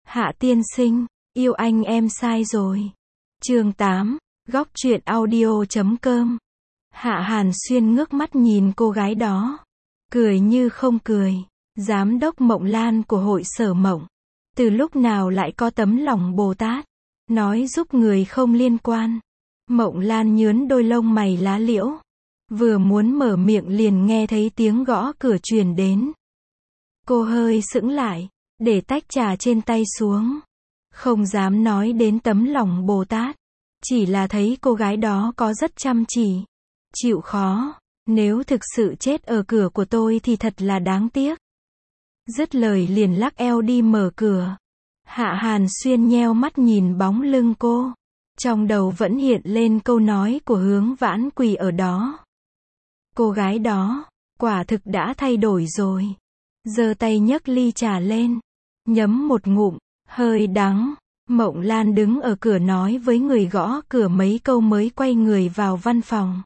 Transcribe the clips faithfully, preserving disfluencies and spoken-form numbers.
Hạ tiên sinh, yêu anh em sai rồi. Chương tám, góc truyện audio chấm com. Hạ Hàn Xuyên ngước mắt nhìn cô gái đó. Cười như không cười. Giám đốc Mộng Lan của hội sở Mộng. Từ lúc nào lại có tấm lòng Bồ Tát. Nói giúp người không liên quan. Mộng Lan nhướn đôi lông mày lá liễu. Vừa muốn mở miệng liền nghe thấy tiếng gõ cửa truyền đến. Cô hơi sững lại, để tách trà trên tay xuống. Không dám nói đến tấm lòng Bồ Tát. Chỉ là thấy cô gái đó có rất chăm chỉ. Chịu khó. Nếu thực sự chết ở cửa của tôi thì thật là đáng tiếc. Dứt lời liền lắc eo đi mở cửa. Hạ Hàn Xuyên nheo mắt nhìn bóng lưng cô. Trong đầu vẫn hiện lên câu nói của Hướng Vãn quỳ ở đó. Cô gái đó, quả thực đã thay đổi rồi. Giơ tay nhấc ly trà lên. Nhấm một ngụm, hơi đắng. Mộng Lan đứng ở cửa nói với người gõ cửa mấy câu mới quay người vào văn phòng.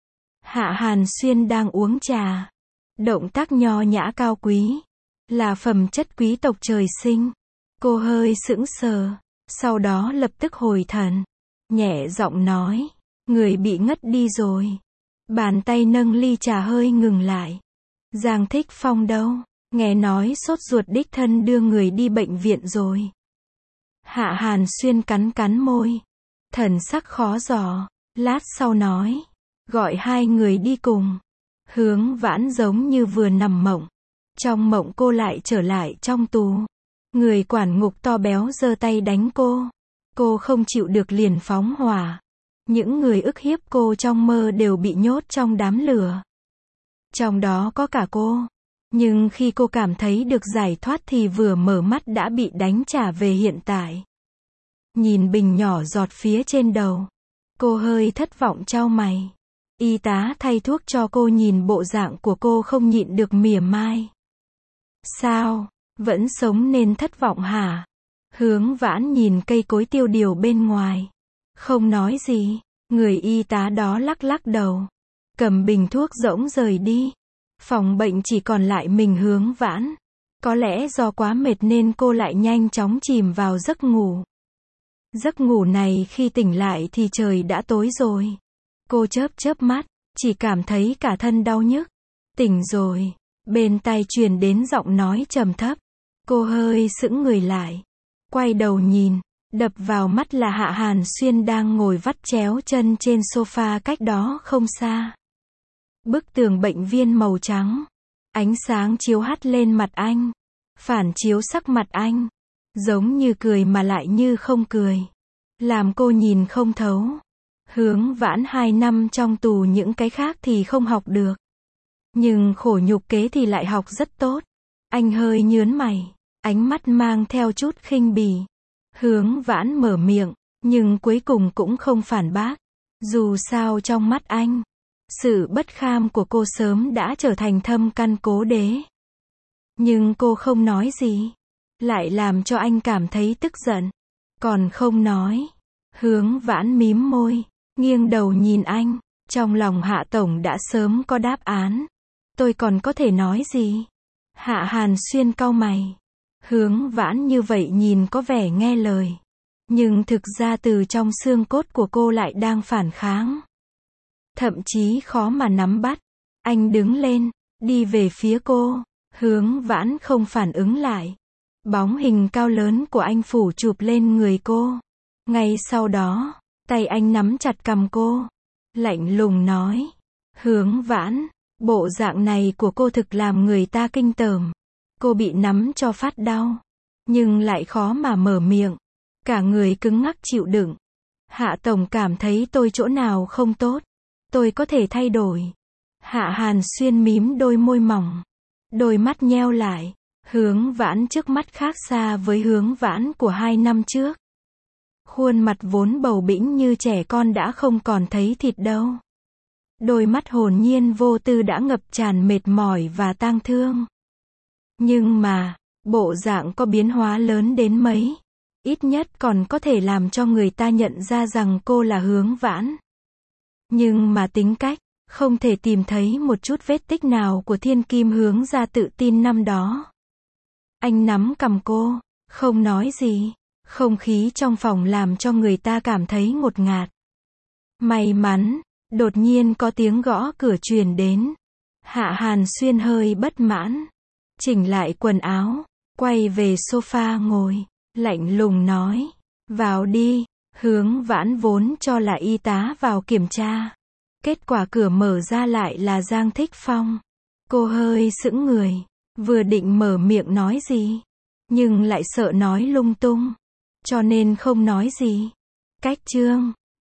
Hạ Hàn Xuyên đang uống trà. Động tác nho nhã cao quý. Là phẩm chất quý tộc trời sinh. Cô hơi sững sờ. Sau đó lập tức hồi thần. Nhẹ giọng nói. Người bị ngất đi rồi. Bàn tay nâng ly trà hơi ngừng lại. Giang Thích Phong đâu? Nghe nói sốt ruột đích thân đưa người đi bệnh viện rồi. Hạ Hàn Xuyên cắn cắn môi. Thần sắc khó dò. Lát sau nói. Gọi hai người đi cùng. Hướng Vãn giống như vừa nằm mộng. Trong mộng cô lại trở lại trong tù. Người quản ngục to béo giơ tay đánh cô. Cô không chịu được liền phóng hỏa. Những người ức hiếp cô trong mơ đều bị nhốt trong đám lửa. Trong đó có cả cô. Nhưng khi cô cảm thấy được giải thoát thì vừa mở mắt đã bị đánh trả về hiện tại. Nhìn bình nhỏ giọt phía trên đầu. Cô hơi thất vọng chau mày. Y tá thay thuốc cho cô nhìn bộ dạng của cô không nhịn được mỉa mai. Sao? Vẫn sống nên thất vọng hả? Hướng Vãn nhìn cây cối tiêu điều bên ngoài. Không nói gì. Người y tá đó lắc lắc đầu. Cầm bình thuốc rỗng rời đi. Phòng bệnh chỉ còn lại mình Hướng Vãn. Có lẽ do quá mệt nên cô lại nhanh chóng chìm vào giấc ngủ. Giấc ngủ này khi tỉnh lại thì trời đã tối rồi. Cô chớp chớp mắt, chỉ cảm thấy cả thân đau nhức. Tỉnh rồi. Bên tai truyền đến giọng nói trầm thấp. Cô hơi sững người lại. Quay đầu nhìn. Đập vào mắt là Hạ Hàn Xuyên đang ngồi vắt chéo chân trên sofa cách đó không xa. Bức tường bệnh viên màu trắng. Ánh sáng chiếu hắt lên mặt anh. Phản chiếu sắc mặt anh. Giống như cười mà lại như không cười. Làm cô nhìn không thấu. Hướng Vãn hai năm trong tù những cái khác thì không học được. Nhưng khổ nhục kế thì lại học rất tốt. Anh hơi nhớn mày. Ánh mắt mang theo chút khinh bỉ. Hướng Vãn mở miệng. Nhưng cuối cùng cũng không phản bác. Dù sao trong mắt anh. Sự bất kham của cô sớm đã trở thành thâm căn cố đế. Nhưng cô không nói gì. Lại làm cho anh cảm thấy tức giận. Còn không nói. Hướng Vãn mím môi. Nghiêng đầu nhìn anh. Trong lòng Hạ Tổng đã sớm có đáp án. Tôi còn có thể nói gì? Hạ Hàn Xuyên cau mày. Hướng Vãn như vậy nhìn có vẻ nghe lời. Nhưng thực ra từ trong xương cốt của cô lại đang phản kháng. Thậm chí khó mà nắm bắt. Anh đứng lên. Đi về phía cô. Hướng Vãn không phản ứng lại. Bóng hình cao lớn của anh phủ chụp lên người cô. Ngay sau đó. Tay anh nắm chặt cằm cô. Lạnh lùng nói. Hướng Vãn. Bộ dạng này của cô thực làm người ta kinh tởm. Cô bị nắm cho phát đau. Nhưng lại khó mà mở miệng. Cả người cứng ngắc chịu đựng. Hạ Tổng cảm thấy tôi chỗ nào không tốt. Tôi có thể thay đổi. Hạ Hàn Xuyên mím đôi môi mỏng. Đôi mắt nheo lại. Hướng Vãn trước mắt khác xa với Hướng Vãn của hai năm trước. Khuôn mặt vốn bầu bĩnh như trẻ con đã không còn thấy thịt đâu. Đôi mắt hồn nhiên vô tư đã ngập tràn mệt mỏi và tang thương. Nhưng mà, bộ dạng có biến hóa lớn đến mấy. Ít nhất còn có thể làm cho người ta nhận ra rằng cô là Hướng Vãn. Nhưng mà tính cách, không thể tìm thấy một chút vết tích nào của thiên kim Hướng gia tự tin năm đó. Anh nắm cằm cô, Không nói gì. Không khí trong phòng làm cho người ta cảm thấy ngột ngạt. May mắn, đột nhiên có tiếng gõ cửa truyền đến. Hạ Hàn Xuyên hơi bất mãn. Chỉnh lại quần áo, quay về sofa ngồi, lạnh lùng nói. Vào đi. Hướng Vãn vốn cho là y tá vào kiểm tra. Kết quả cửa mở ra lại là Giang Thích Phong. Cô hơi sững người, vừa định mở miệng nói gì, nhưng lại sợ nói lung tung, cho nên không nói gì. Cách chương